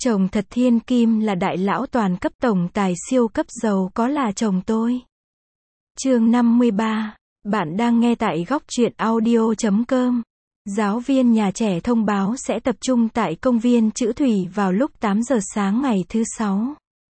Chồng thật thiên kim là đại lão toàn cấp tổng tài siêu cấp giàu có là chồng tôi. Chương 53. Bạn đang nghe tại góc truyện audio.com. Giáo viên nhà trẻ thông báo sẽ tập trung tại công viên Chữ Thủy vào lúc 8 giờ sáng ngày thứ 6.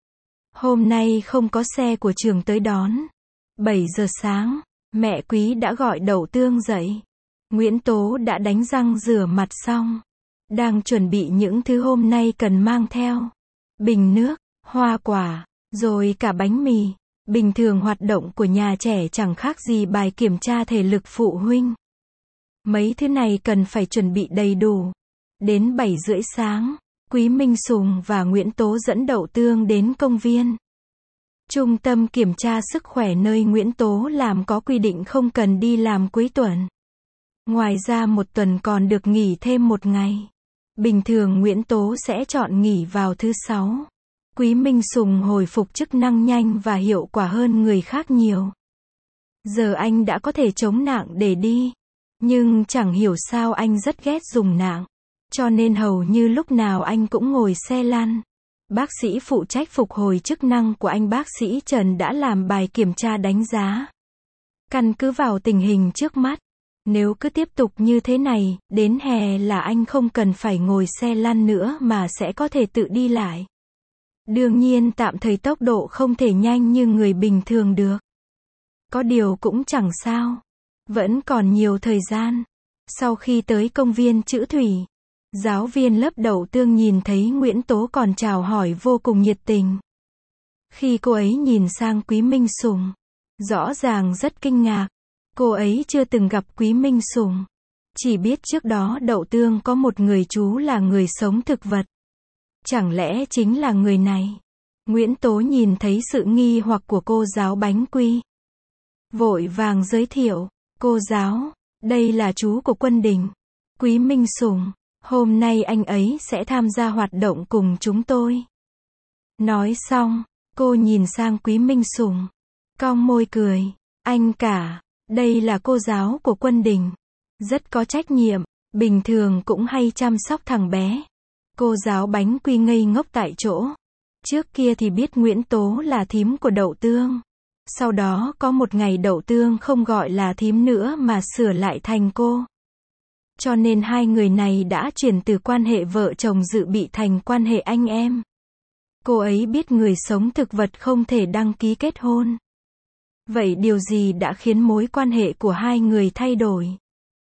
Hôm nay không có xe của trường tới đón. 7 giờ sáng, mẹ Quý đã gọi Đậu Tương dậy. Nguyễn Tố đã đánh răng rửa mặt xong. Đang chuẩn bị những thứ hôm nay cần mang theo. Bình nước, hoa quả, rồi cả bánh mì. Bình thường hoạt động của nhà trẻ chẳng khác gì bài kiểm tra thể lực phụ huynh. Mấy thứ này cần phải chuẩn bị đầy đủ. Đến 7 rưỡi sáng, Quý Minh Sùng và Nguyễn Tố dẫn Đậu Tương đến công viên. Trung tâm kiểm tra sức khỏe nơi Nguyễn Tố làm có quy định không cần đi làm cuối tuần. Ngoài ra một tuần còn được nghỉ thêm một ngày. Bình thường Nguyễn Tố sẽ chọn nghỉ vào thứ 6. Quý Minh Sùng hồi phục chức năng nhanh và hiệu quả hơn người khác nhiều. Giờ anh đã có thể chống nạng để đi. Nhưng chẳng hiểu sao anh rất ghét dùng nạng. Cho nên hầu như lúc nào anh cũng ngồi xe lăn. Bác sĩ phụ trách phục hồi chức năng của anh bác sĩ Trần đã làm bài kiểm tra đánh giá. Căn cứ vào tình hình trước mắt. Nếu cứ tiếp tục như thế này, đến hè là anh không cần phải ngồi xe lăn nữa mà sẽ có thể tự đi lại. Đương nhiên tạm thời tốc độ không thể nhanh như người bình thường được. Có điều cũng chẳng sao. Vẫn còn nhiều thời gian. Sau khi tới công viên Chữ Thủy, giáo viên lớp Đậu Tương nhìn thấy Nguyễn Tố còn chào hỏi vô cùng nhiệt tình. Khi cô ấy nhìn sang Quý Minh Sùng, rõ ràng rất kinh ngạc. Cô ấy chưa từng gặp Quý Minh Sùng. Chỉ biết trước đó Đậu Tương có một người chú là người sống thực vật. Chẳng lẽ chính là người này? Nguyễn Tố nhìn thấy sự nghi hoặc của cô giáo Bánh Quy. Vội vàng giới thiệu. Cô giáo, đây là chú của Quân Đình. Quý Minh Sùng, hôm nay anh ấy sẽ tham gia hoạt động cùng chúng tôi. Nói xong, cô nhìn sang Quý Minh Sùng. Cong môi cười. Anh cả. Đây là cô giáo của Quân Đình. Rất có trách nhiệm, bình thường cũng hay chăm sóc thằng bé. Cô giáo Bánh Quy ngây ngốc tại chỗ. Trước kia thì biết Nguyễn Tố là thím của Đậu Tương. Sau đó có một ngày Đậu Tương không gọi là thím nữa mà sửa lại thành cô. Cho nên hai người này đã chuyển từ quan hệ vợ chồng dự bị thành quan hệ anh em. Cô ấy biết người sống thực vật không thể đăng ký kết hôn. Vậy điều gì đã khiến mối quan hệ của hai người thay đổi?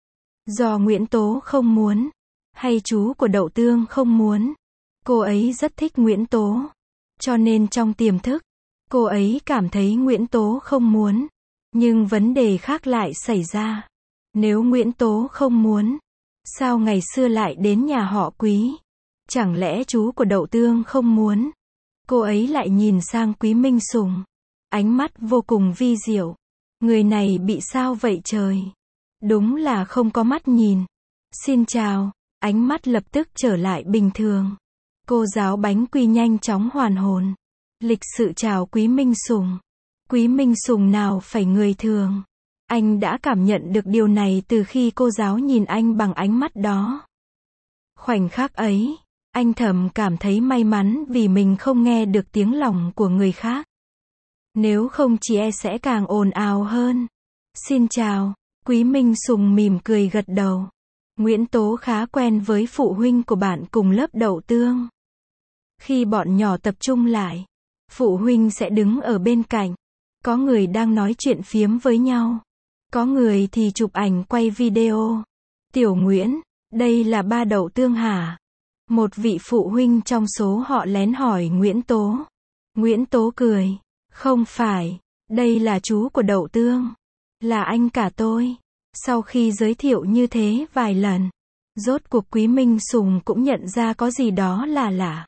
Do Nguyễn Tố không muốn, hay chú của Đậu Tương không muốn? Cô ấy rất thích Nguyễn Tố. Cho nên trong tiềm thức, cô ấy cảm thấy Nguyễn Tố không muốn. Nhưng vấn đề khác lại xảy ra. Nếu Nguyễn Tố không muốn, sao ngày xưa lại đến nhà họ Quý? Chẳng lẽ chú của Đậu Tương không muốn? Cô ấy lại nhìn sang Quý Minh Sùng. Ánh mắt vô cùng vi diệu. Người này bị sao vậy trời? Đúng là không có mắt nhìn. Xin chào. Ánh mắt lập tức trở lại bình thường. Cô giáo Bánh Quy nhanh chóng hoàn hồn. Lịch sự chào Quý Minh Sùng. Quý Minh Sùng nào phải người thường. Anh đã cảm nhận được điều này từ khi cô giáo nhìn anh bằng ánh mắt đó. Khoảnh khắc ấy, anh thầm cảm thấy may mắn vì mình không nghe được tiếng lòng của người khác. Nếu không chỉ e sẽ càng ồn ào hơn. Xin chào. Quý Minh Sùng mỉm cười gật đầu. Nguyễn Tố khá quen với phụ huynh của bạn cùng lớp Đậu Tương. Khi bọn nhỏ tập trung lại, phụ huynh sẽ đứng ở bên cạnh. Có người đang nói chuyện phiếm với nhau. Có người thì chụp ảnh quay video. Tiểu Nguyễn, đây là ba Đậu Tương hả? Một vị phụ huynh trong số họ lén hỏi Nguyễn Tố. Nguyễn Tố cười. Không phải, đây là chú của Đậu Tương. Là anh cả tôi. Sau khi giới thiệu như thế vài lần, rốt cuộc Quý Minh Sùng cũng nhận ra có gì đó là lạ.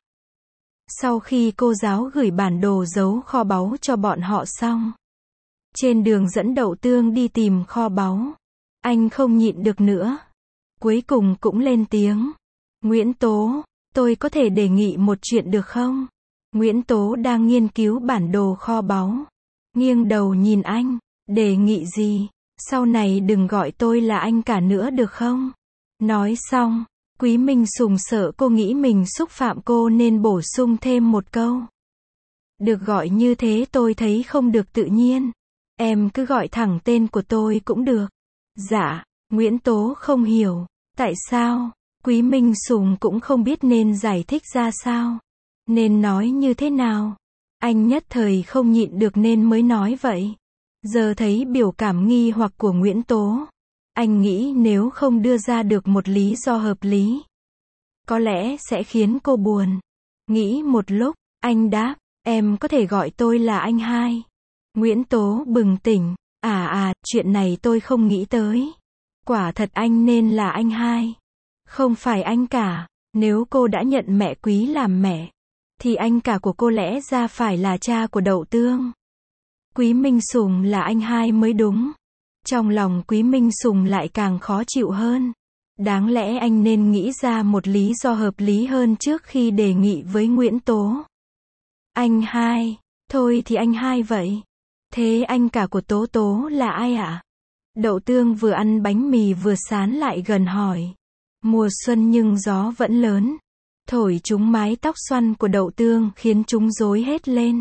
Sau khi cô giáo gửi bản đồ giấu kho báu cho bọn họ xong, trên đường dẫn Đậu Tương đi tìm kho báu, anh không nhịn được nữa. Cuối cùng cũng lên tiếng. Nguyễn Tố, tôi có thể đề nghị một chuyện được không? Nguyễn Tố đang nghiên cứu bản đồ kho báu. Nghiêng đầu nhìn anh. Đề nghị gì? Sau này đừng gọi tôi là anh cả nữa được không? Nói xong, Quý Minh Sùng sợ cô nghĩ mình xúc phạm cô nên bổ sung thêm một câu. Được gọi như thế tôi thấy không được tự nhiên. Em cứ gọi thẳng tên của tôi cũng được. Dạ, Nguyễn Tố không hiểu. Tại sao? Quý Minh Sùng cũng không biết nên giải thích ra sao. Nên nói như thế nào. Anh nhất thời không nhịn được nên mới nói vậy. Giờ thấy biểu cảm nghi hoặc của Nguyễn Tố. Anh nghĩ nếu không đưa ra được một lý do hợp lý, có lẽ sẽ khiến cô buồn. Nghĩ một lúc, anh đáp, em có thể gọi tôi là anh hai. Nguyễn Tố bừng tỉnh, chuyện này tôi không nghĩ tới. Quả thật anh nên là anh hai. Không phải anh cả. Nếu cô đã nhận mẹ Quý làm mẹ, thì anh cả của cô lẽ ra phải là cha của Đậu Tương. Quý Minh Sùng là anh hai mới đúng. Trong lòng Quý Minh Sùng lại càng khó chịu hơn. Đáng lẽ anh nên nghĩ ra một lý do hợp lý hơn trước khi đề nghị với Nguyễn Tố. Anh hai, thôi thì anh hai vậy. Thế anh cả của Tố Tố là ai ạ? Đậu Tương vừa ăn bánh mì vừa sán lại gần hỏi. Mùa xuân nhưng gió vẫn lớn. Thổi trúng mái tóc xoăn của Đậu Tương khiến chúng rối hết lên.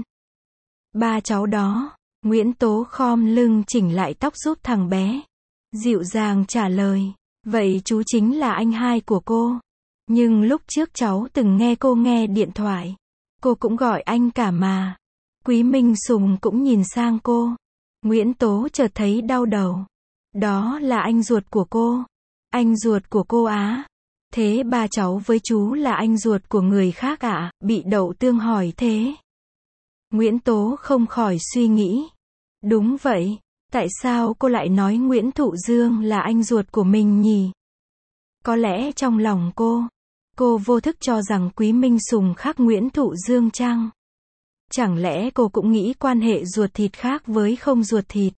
Ba cháu đó. Nguyễn Tố khom lưng chỉnh lại tóc giúp thằng bé. Dịu dàng trả lời. Vậy chú chính là anh hai của cô. Nhưng lúc trước cháu từng nghe cô nghe điện thoại. Cô cũng gọi anh cả mà. Quý Minh Sùng cũng nhìn sang cô. Nguyễn Tố chợt thấy đau đầu. Đó là anh ruột của cô. Anh ruột của cô á. Thế ba cháu với chú là anh ruột của người khác ạ? Bị Đậu Tương hỏi thế. Nguyễn Tố không khỏi suy nghĩ. Đúng vậy. Tại sao cô lại nói Nguyễn Thụ Dương là anh ruột của mình nhỉ? Có lẽ trong lòng cô vô thức cho rằng Quý Minh Sùng khác Nguyễn Thụ Dương chăng? Chẳng lẽ cô cũng nghĩ quan hệ ruột thịt khác với không ruột thịt?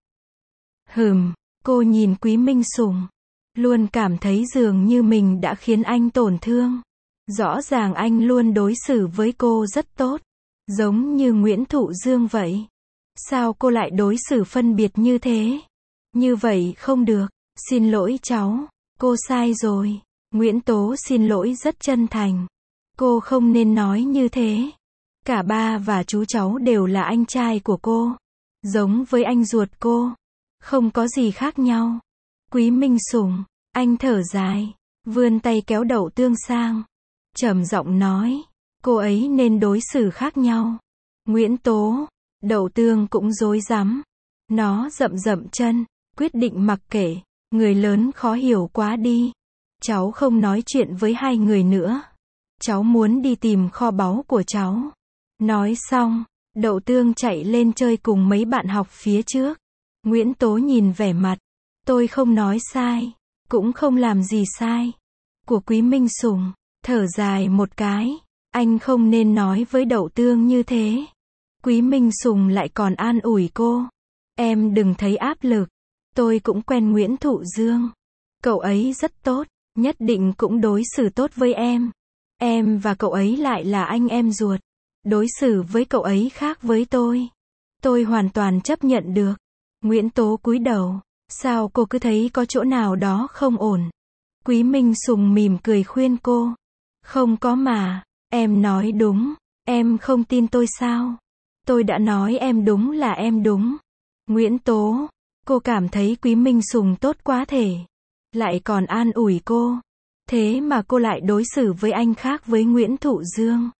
Cô nhìn Quý Minh Sùng. Luôn cảm thấy dường như mình đã khiến anh tổn thương. Rõ ràng anh luôn đối xử với cô rất tốt. Giống như Nguyễn Thụ Dương vậy. Sao cô lại đối xử phân biệt như thế? Như vậy không được. Xin lỗi cháu. Cô sai rồi. Nguyễn Tố xin lỗi rất chân thành. Cô không nên nói như thế. Cả ba và chú cháu đều là anh trai của cô. Giống với anh ruột cô. Không có gì khác nhau. Quý Minh Sùng, anh thở dài. Vươn tay kéo Đậu Tương sang. Trầm giọng nói. Cô ấy nên đối xử khác nhau. Nguyễn Tố. Đậu Tương cũng rối rắm. Nó dậm chân. Quyết định mặc kệ. Người lớn khó hiểu quá đi. Cháu không nói chuyện với hai người nữa. Cháu muốn đi tìm kho báu của cháu. Nói xong, Đậu Tương chạy lên chơi cùng mấy bạn học phía trước. Nguyễn Tố nhìn vẻ mặt. Tôi không nói sai. Cũng không làm gì sai. Của Quý Minh Sùng. Thở dài một cái. Anh không nên nói với Đậu Tương như thế. Quý Minh Sùng lại còn an ủi cô. Em đừng thấy áp lực. Tôi cũng quen Nguyễn Thụ Dương. Cậu ấy rất tốt. Nhất định cũng đối xử tốt với em. Em và cậu ấy lại là anh em ruột. Đối xử với cậu ấy khác với tôi. Tôi hoàn toàn chấp nhận được. Nguyễn Tố cúi đầu. Sao cô cứ thấy có chỗ nào đó không ổn? Quý Minh Sùng mỉm cười khuyên cô. Không có mà. Em nói đúng. Em không tin tôi sao? Tôi đã nói em đúng là em đúng. Nguyễn Tố. Cô cảm thấy Quý Minh Sùng tốt quá thể. Lại còn an ủi cô. Thế mà cô lại đối xử với anh khác với Nguyễn Thụ Dương.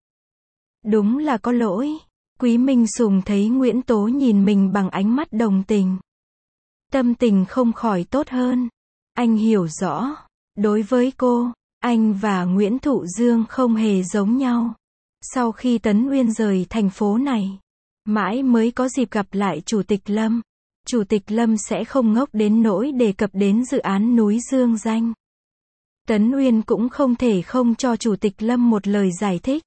Đúng là có lỗi. Quý Minh Sùng thấy Nguyễn Tố nhìn mình bằng ánh mắt đồng tình. Tâm tình không khỏi tốt hơn. Anh hiểu rõ. Đối với cô, anh và Nguyễn Thụ Dương không hề giống nhau. Sau khi Tấn Uyên rời thành phố này, mãi mới có dịp gặp lại Chủ tịch Lâm. Chủ tịch Lâm sẽ không ngốc đến nỗi đề cập đến dự án núi Dương Danh. Tấn Uyên cũng không thể không cho Chủ tịch Lâm một lời giải thích.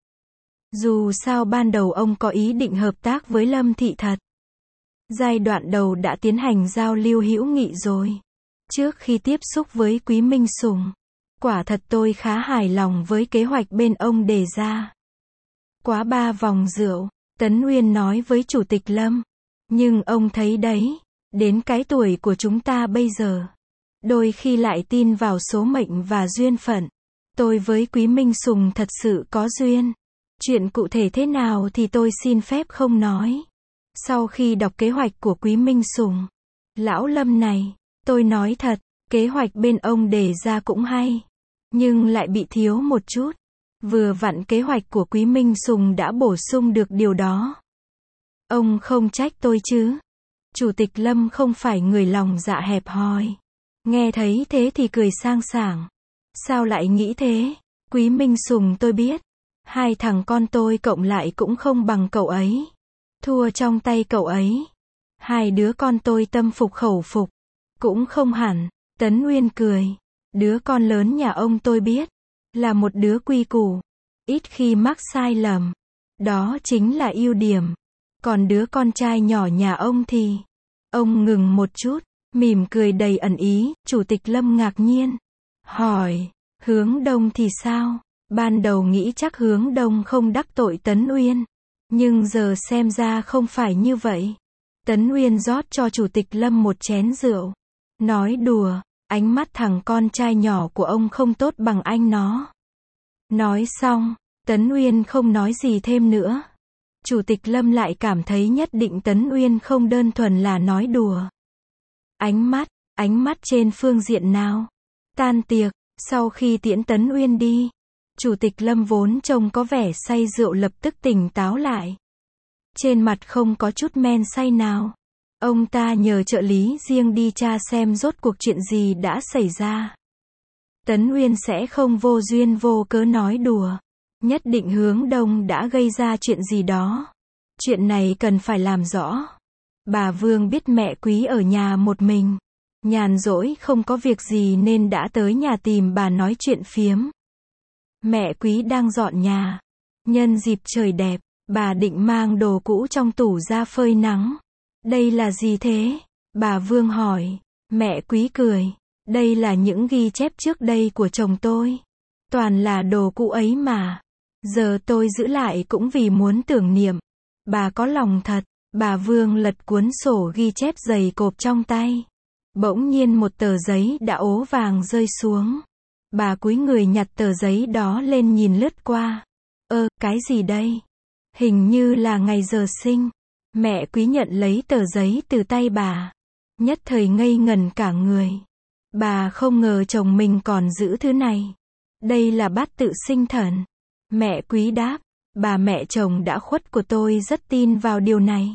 Dù sao ban đầu ông có ý định hợp tác với Lâm Thị thật. Giai đoạn đầu đã tiến hành giao lưu hữu nghị rồi. Trước khi tiếp xúc với Quý Minh Sùng, quả thật tôi khá hài lòng với kế hoạch bên ông đề ra. Quá 3 vòng rượu, Tấn Uyên nói với Chủ tịch Lâm. Nhưng ông thấy đấy, đến cái tuổi của chúng ta bây giờ, đôi khi lại tin vào số mệnh và duyên phận. Tôi với Quý Minh Sùng thật sự có duyên. Chuyện cụ thể thế nào thì tôi xin phép không nói. Sau khi đọc kế hoạch của Quý Minh Sùng, lão Lâm này, tôi nói thật, kế hoạch bên ông đề ra cũng hay, nhưng lại bị thiếu một chút. Vừa vặn kế hoạch của Quý Minh Sùng đã bổ sung được điều đó. Ông không trách tôi chứ? Chủ tịch Lâm không phải người lòng dạ hẹp hòi. Nghe thấy thế thì cười sang sảng. Sao lại nghĩ thế? Quý Minh Sùng tôi biết. Hai thằng con tôi cộng lại cũng không bằng cậu ấy. Thua trong tay cậu ấy. Hai đứa con tôi tâm phục khẩu phục. Cũng không hẳn. Tấn Uyên cười. Đứa con lớn nhà ông tôi biết. Là một đứa quy củ. Ít khi mắc sai lầm. Đó chính là ưu điểm. Còn đứa con trai nhỏ nhà ông thì... Ông ngừng một chút. Mỉm cười đầy ẩn ý. Chủ tịch Lâm ngạc nhiên. Hỏi. Hướng Đông thì sao? Ban đầu nghĩ chắc Hướng Đông không đắc tội Tấn Uyên. Nhưng giờ xem ra không phải như vậy. Tấn Uyên rót cho Chủ tịch Lâm một chén rượu. Nói đùa, ánh mắt thằng con trai nhỏ của ông không tốt bằng anh nó. Nói xong, Tấn Uyên không nói gì thêm nữa. Chủ tịch Lâm lại cảm thấy nhất định Tấn Uyên không đơn thuần là nói đùa. Ánh mắt trên phương diện nào? Tan tiệc, sau khi tiễn Tấn Uyên đi, Chủ tịch Lâm vốn trông có vẻ say rượu lập tức tỉnh táo lại. Trên mặt không có chút men say nào. Ông ta nhờ trợ lý riêng đi tra xem rốt cuộc chuyện gì đã xảy ra. Tấn Uyên sẽ không vô duyên vô cớ nói đùa. Nhất định Hướng Đông đã gây ra chuyện gì đó. Chuyện này cần phải làm rõ. Bà Vương biết mẹ Quý ở nhà một mình. Nhàn rỗi không có việc gì nên đã tới nhà tìm bà nói chuyện phiếm. Mẹ Quý đang dọn nhà. Nhân dịp trời đẹp, bà định mang đồ cũ trong tủ ra phơi nắng. Đây là gì thế? Bà Vương hỏi. Mẹ Quý cười. Đây là những ghi chép trước đây của chồng tôi. Toàn là đồ cũ ấy mà. Giờ tôi giữ lại cũng vì muốn tưởng niệm. Bà có lòng thật. Bà Vương lật cuốn sổ ghi chép dày cộp trong tay. Bỗng nhiên một tờ giấy đã ố vàng rơi xuống. Bà cúi người nhặt tờ giấy đó lên nhìn lướt qua. Cái gì đây? Hình như là ngày giờ sinh. Mẹ Quý nhận lấy tờ giấy từ tay bà. Nhất thời ngây ngẩn cả người. Bà không ngờ chồng mình còn giữ thứ này. Đây là bát tự sinh thần. Mẹ Quý đáp. Bà mẹ chồng đã khuất của tôi rất tin vào điều này.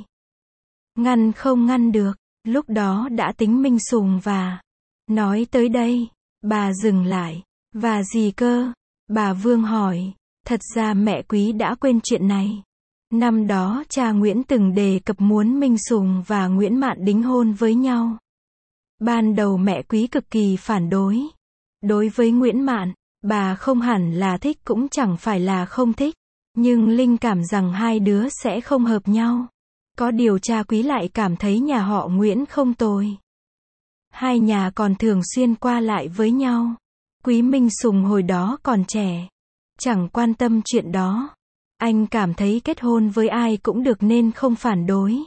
Ngăn không ngăn được. Lúc đó đã tính Minh Sùng và... Nói tới đây, bà dừng lại. Và gì cơ? Bà Vương hỏi. Thật ra mẹ Quý đã quên chuyện này. Năm đó cha Nguyễn từng đề cập muốn Minh Sùng và Nguyễn Mạn đính hôn với nhau. Ban đầu mẹ Quý cực kỳ phản đối. Đối với Nguyễn Mạn, bà không hẳn là thích cũng chẳng phải là không thích. Nhưng linh cảm rằng hai đứa sẽ không hợp nhau. Có điều cha Quý lại cảm thấy nhà họ Nguyễn không tồi. Hai nhà còn thường xuyên qua lại với nhau. Quý Minh Sùng hồi đó còn trẻ. Chẳng quan tâm chuyện đó. Anh cảm thấy kết hôn với ai cũng được nên không phản đối.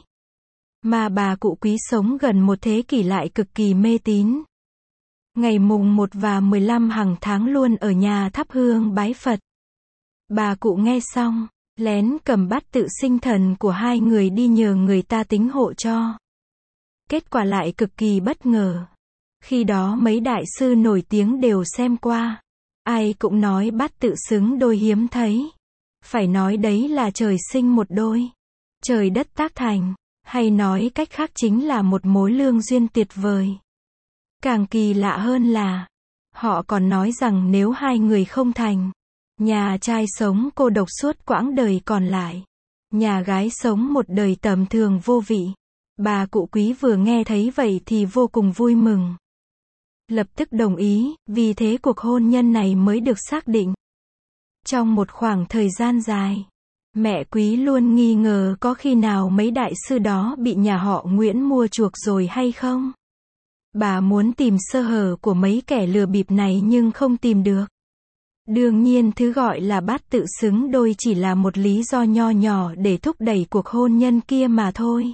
Mà bà cụ Quý sống gần một thế kỷ lại cực kỳ mê tín. Ngày mùng 1 và 15 hàng tháng luôn ở nhà thắp hương bái Phật. Bà cụ nghe xong, lén cầm bát tự sinh thần của hai người đi nhờ người ta tính hộ cho. Kết quả lại cực kỳ bất ngờ. Khi đó mấy đại sư nổi tiếng đều xem qua. Ai cũng nói bát tự xứng đôi hiếm thấy. Phải nói đấy là trời sinh một đôi. Trời đất tác thành. Hay nói cách khác chính là một mối lương duyên tuyệt vời. Càng kỳ lạ hơn là, họ còn nói rằng nếu hai người không thành, nhà trai sống cô độc suốt quãng đời còn lại. Nhà gái sống một đời tầm thường vô vị. Bà cụ Quý vừa nghe thấy vậy thì vô cùng vui mừng. Lập tức đồng ý, vì thế cuộc hôn nhân này mới được xác định. Trong một khoảng thời gian dài, mẹ Quý luôn nghi ngờ có khi nào mấy đại sư đó bị nhà họ Nguyễn mua chuộc rồi hay không. Bà muốn tìm sơ hở của mấy kẻ lừa bịp này nhưng không tìm được. Đương nhiên thứ gọi là bát tự xứng đôi chỉ là một lý do nho nhỏ để thúc đẩy cuộc hôn nhân kia mà thôi.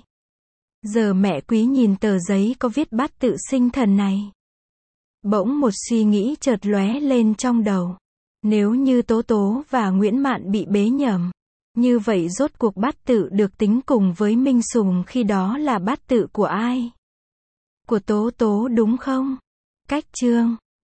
Giờ mẹ Quý nhìn tờ giấy có viết bát tự sinh thần này. Bỗng một suy nghĩ chợt lóe lên trong đầu. Nếu như Tố Tố và Nguyễn Mạn bị bế nhầm, như vậy rốt cuộc bát tự được tính cùng với Minh Sùng khi đó là bát tự của ai? Của Tố Tố đúng không? Cách chương